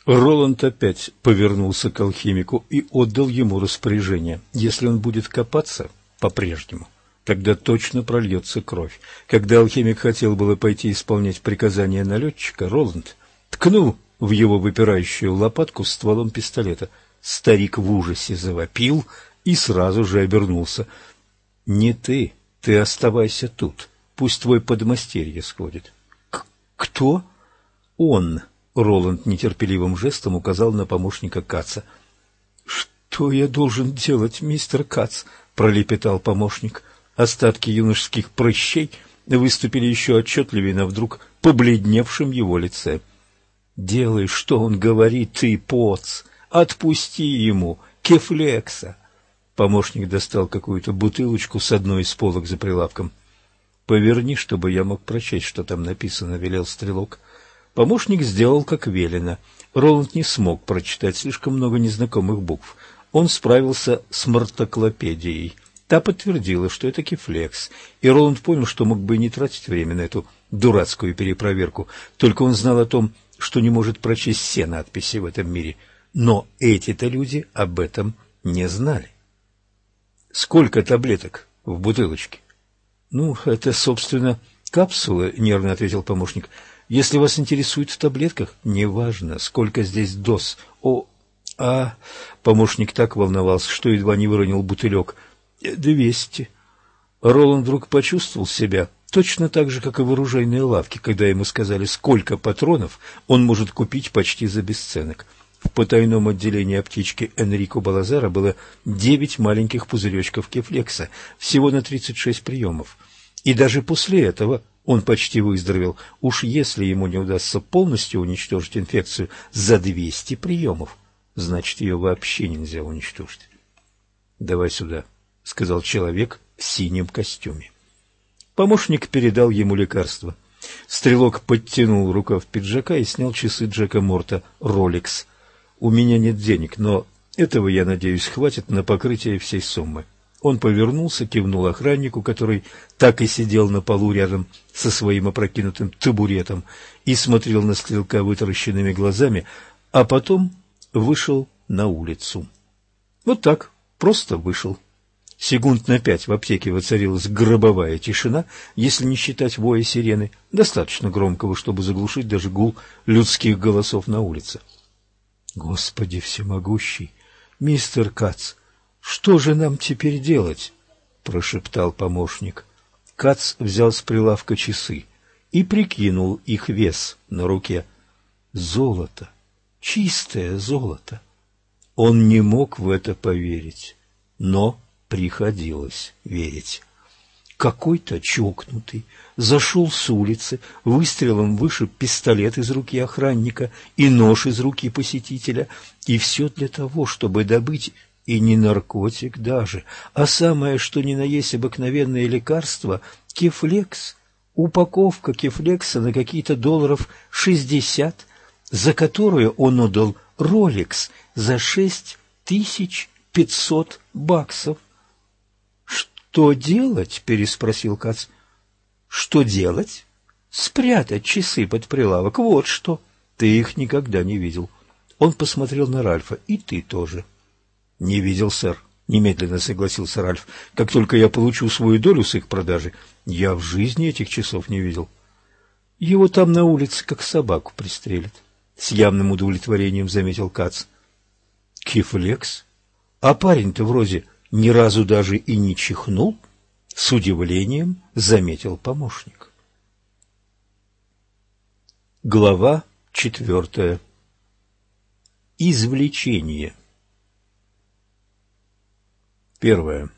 Роланд опять повернулся к алхимику и отдал ему распоряжение. Если он будет копаться по-прежнему, тогда точно прольется кровь. Когда алхимик хотел было пойти исполнять приказание налетчика, Роланд ткнул в его выпирающую лопатку стволом пистолета. Старик в ужасе завопил и сразу же обернулся. — Не ты, ты оставайся тут, пусть твой подмастерье сходит. — Кто? — Он. Роланд нетерпеливым жестом указал на помощника Каца. — Что я должен делать, мистер Кац? — пролепетал помощник. Остатки юношеских прыщей выступили еще отчетливее на вдруг побледневшем его лице. — Делай, что он говорит, ты, поц! Отпусти ему кефлекса! Помощник достал какую-то бутылочку с одной из полок за прилавком. — Поверни, чтобы я мог прочесть, что там написано, — велел стрелок. Помощник сделал, как велено. Роланд не смог прочитать слишком много незнакомых букв. Он справился с мортоклопедией. Та подтвердила, что это кефлекс, и Роланд понял, что мог бы и не тратить время на эту дурацкую перепроверку. Только он знал о том, что не может прочесть все надписи в этом мире. Но эти-то люди об этом не знали. — Сколько таблеток в бутылочке? — Ну, это, собственно, капсулы, — нервно ответил помощник. — Если вас интересует в таблетках, неважно, сколько здесь доз. Помощник так волновался, что едва не выронил бутылек. 200. Роланд вдруг почувствовал себя точно так же, как и в оружейной лавке, когда ему сказали, сколько патронов он может купить почти за бесценок. В потайном отделении аптечки Энрико Балазара было 9 маленьких пузыречков кефлекса, всего на 36 приемов. И даже после этого он почти выздоровел. Уж если ему не удастся полностью уничтожить инфекцию за 200 приемов, значит, ее вообще нельзя уничтожить. — Давай сюда, — сказал человек в синем костюме. Помощник передал ему лекарство. Стрелок подтянул рукав пиджака и снял часы Джека Морта «Ролекс». — У меня нет денег, но этого, я надеюсь, хватит на покрытие всей суммы. Он повернулся, кивнул охраннику, который так и сидел на полу рядом со своим опрокинутым табуретом и смотрел на стрелка вытаращенными глазами, а потом вышел на улицу. Вот так, просто вышел. Секунд на 5 в аптеке воцарилась гробовая тишина, если не считать воя сирены, достаточно громкого, чтобы заглушить даже гул людских голосов на улице. — Господи всемогущий, мистер Кац! «Что же нам теперь делать?» — прошептал помощник. Кац взял с прилавка часы и прикинул их вес на руке. Золото, чистое золото. Он не мог в это поверить, но приходилось верить. Какой-то чокнутый зашел с улицы, выстрелом вышиб пистолет из руки охранника и нож из руки посетителя, и все для того, чтобы добыть и не наркотик даже, а самое, что ни на есть обыкновенное лекарство — кефлекс. Упаковка кефлекса на какие-то $60, за которую он отдал Ролекс за $6500. «Что делать?» — переспросил Кац. «Что делать? Спрятать часы под прилавок. Вот что. Ты их никогда не видел». Он посмотрел на Ральфа. «И ты тоже». «Не видел, сэр», — немедленно согласился Ральф. «Как только я получу свою долю с их продажи, я в жизни этих часов не видел». «Его там на улице как собаку пристрелят», — с явным удовлетворением заметил Кац. «Кефлекс? А парень-то вроде ни разу даже и не чихнул», — с удивлением заметил помощник. Глава 4. Извлечение. 1.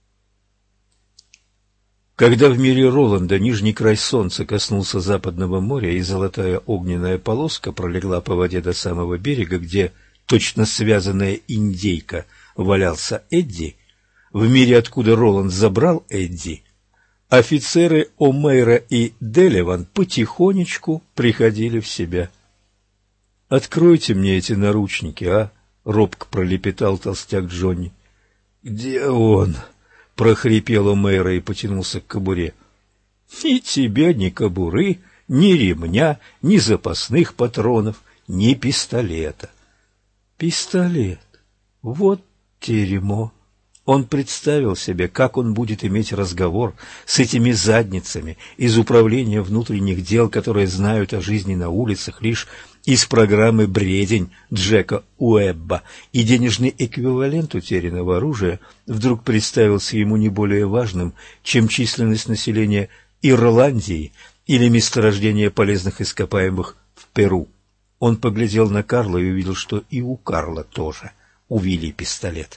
Когда в мире Роланда нижний край солнца коснулся западного моря, и золотая огненная полоска пролегла по воде до самого берега, где, точно связанная индейка, валялся Эдди, в мире, откуда Роланд забрал Эдди, офицеры О'Мейра и Делеван потихонечку приходили в себя. «Откройте мне эти наручники, а?» — робко пролепетал толстяк Джонни. «Где он?» — прохрипел О'Мейра и потянулся к кобуре. «Ни тебе, ни кобуры, ни ремня, ни запасных патронов, ни пистолета. Пистолет. Вот дерьмо. Он представил себе, как он будет иметь разговор с этими задницами из управления внутренних дел, которые знают о жизни на улицах лишь из программы «Бредень» Джека Уэбба, и денежный эквивалент утерянного оружия вдруг представился ему не более важным, чем численность населения Ирландии или месторождение полезных ископаемых в Перу. Он поглядел на Карла и увидел, что и у Карла тоже увели пистолет.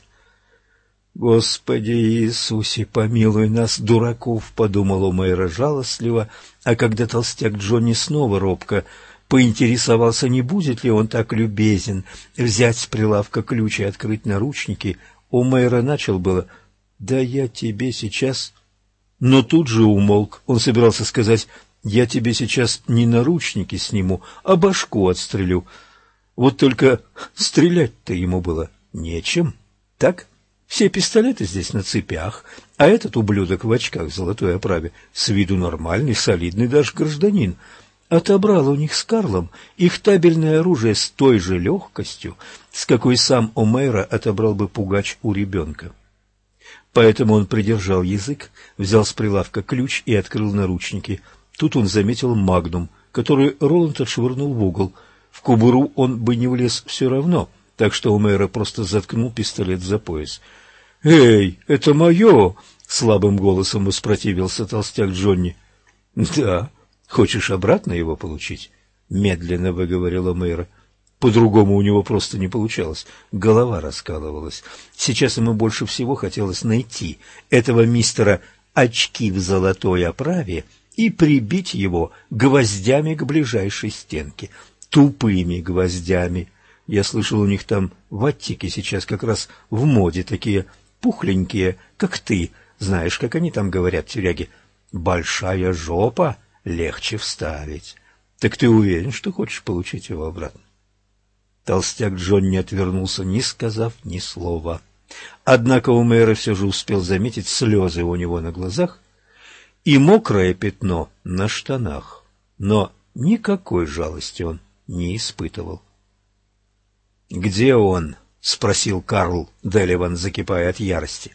«Господи Иисусе, помилуй нас, дураков!» — подумал Омейра жалостливо, а когда толстяк Джонни снова робко поинтересовался, не будет ли он так любезен взять с прилавка ключ и открыть наручники, Омейра начал было «Да я тебе сейчас...» Но тут же умолк. Он собирался сказать «Я тебе сейчас не наручники сниму, а башку отстрелю». Вот только стрелять-то ему было нечем, так? Все пистолеты здесь на цепях, а этот ублюдок в очках в золотой оправе с виду нормальный, солидный даже гражданин. Отобрал у них с Карлом их табельное оружие с той же легкостью, с какой сам Омейра отобрал бы пугач у ребенка. Поэтому он придержал язык, взял с прилавка ключ и открыл наручники. Тут он заметил магнум, который Роланд отшвырнул в угол. В кобуру он бы не влез все равно, так что Омейра просто заткнул пистолет за пояс. «Эй, это мое!» — слабым голосом воспротивился толстяк Джонни. «Да, хочешь обратно его получить?» — медленно выговорила Омейра. По-другому у него просто не получалось, голова раскалывалась. Сейчас ему больше всего хотелось найти этого мистера «очки в золотой оправе» и прибить его гвоздями к ближайшей стенке, тупыми гвоздями. Я слышал, у них там в Аттике сейчас как раз в моде такие пухленькие, как ты. Знаешь, как они там говорят, тюряги? Большая жопа легче вставить. Так ты уверен, что хочешь получить его обратно? Толстяк Джонни отвернулся, не сказав ни слова. Однако Омейра все же успел заметить слезы у него на глазах и мокрое пятно на штанах, но никакой жалости он не испытывал. «Где он?» — спросил Карл Деливан, закипая от ярости.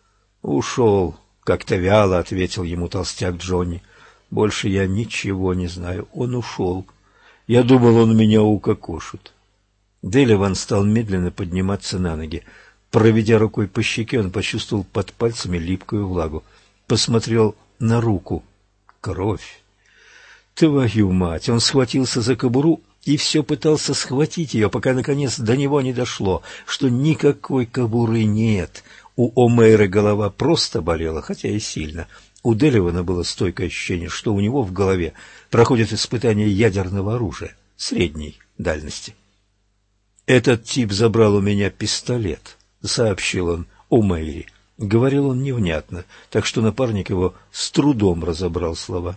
«Ушел», — как-то вяло ответил ему толстяк Джонни. «Больше я ничего не знаю. Он ушел. Я думал, он меня укокошит». Деливан стал медленно подниматься на ноги. Проведя рукой по щеке, он почувствовал под пальцами липкую влагу. Посмотрел на руку. Кровь. Твою мать! Он схватился за кобуру и все пытался схватить ее, пока, наконец, до него не дошло, что никакой кобуры нет. У Омейры голова просто болела, хотя и сильно. У Деливана было стойкое ощущение, что у него в голове проходит испытание ядерного оружия средней дальности. «Этот тип забрал у меня пистолет», — сообщил он Омейре. Говорил он невнятно, так что напарник его с трудом разобрал слова.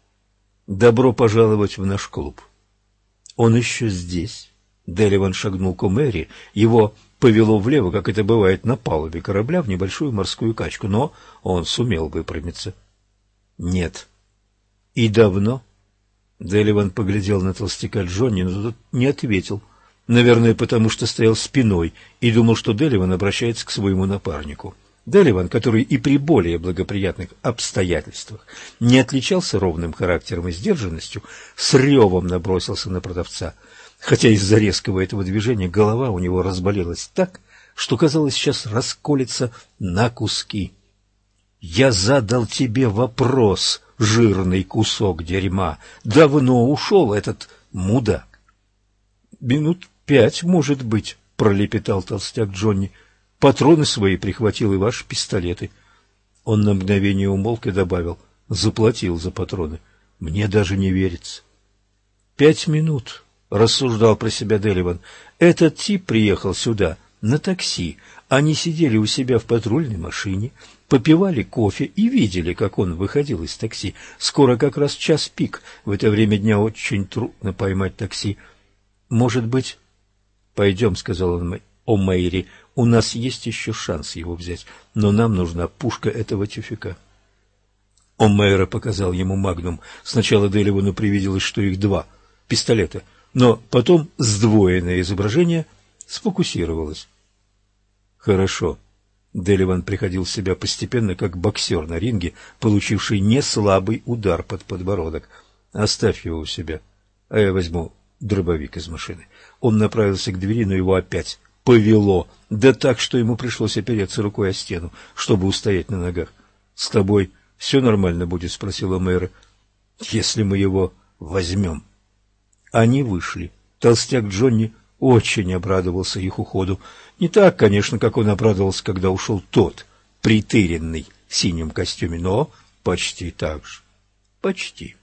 «Добро пожаловать в наш клуб». «Он еще здесь?» Деливан шагнул к Омейре, его повело влево, как это бывает на палубе корабля, в небольшую морскую качку, но он сумел выпрямиться. «Нет». «И давно?» Деливан поглядел на толстяка Джонни, но тот не ответил. Наверное, потому что стоял спиной и думал, что Деливан обращается к своему напарнику. Деливан, который и при более благоприятных обстоятельствах не отличался ровным характером и сдержанностью, с ревом набросился на продавца. Хотя из-за резкого этого движения голова у него разболелась так, что, казалось, сейчас расколется на куски. «Я задал тебе вопрос, жирный кусок дерьма. Давно ушел этот мудак». «Минут 5, может быть», — пролепетал толстяк Джонни. «Патроны свои прихватил и ваши пистолеты». Он на мгновение умолк и добавил: «Заплатил за патроны. Мне даже не верится». 5 минут», — рассуждал про себя Деливан. «Этот тип приехал сюда на такси. Они сидели у себя в патрульной машине, попивали кофе и видели, как он выходил из такси. Скоро как раз час пик. В это время дня очень трудно поймать такси. Может быть...» «Пойдем», — сказал он Омейре, — «у нас есть еще шанс его взять, но нам нужна пушка этого тюфяка». Омейра показал ему магнум. Сначала Деливану привиделось, что их 2 пистолета. но потом сдвоенное изображение сфокусировалось. «Хорошо». Деливан приходил в себя постепенно, как боксер на ринге, получивший неслабый удар под подбородок. «Оставь его у себя, а я возьму дробовик из машины». Он направился к двери, но его опять повело, да так, что ему пришлось опереться рукой о стену, чтобы устоять на ногах. «С тобой все нормально будет?» — спросила Мэра. «Если мы его возьмем». Они вышли. Толстяк Джонни очень обрадовался их уходу. Не так, конечно, как он обрадовался, когда ушел тот, притыренный в синем костюме, но почти так же. Почти.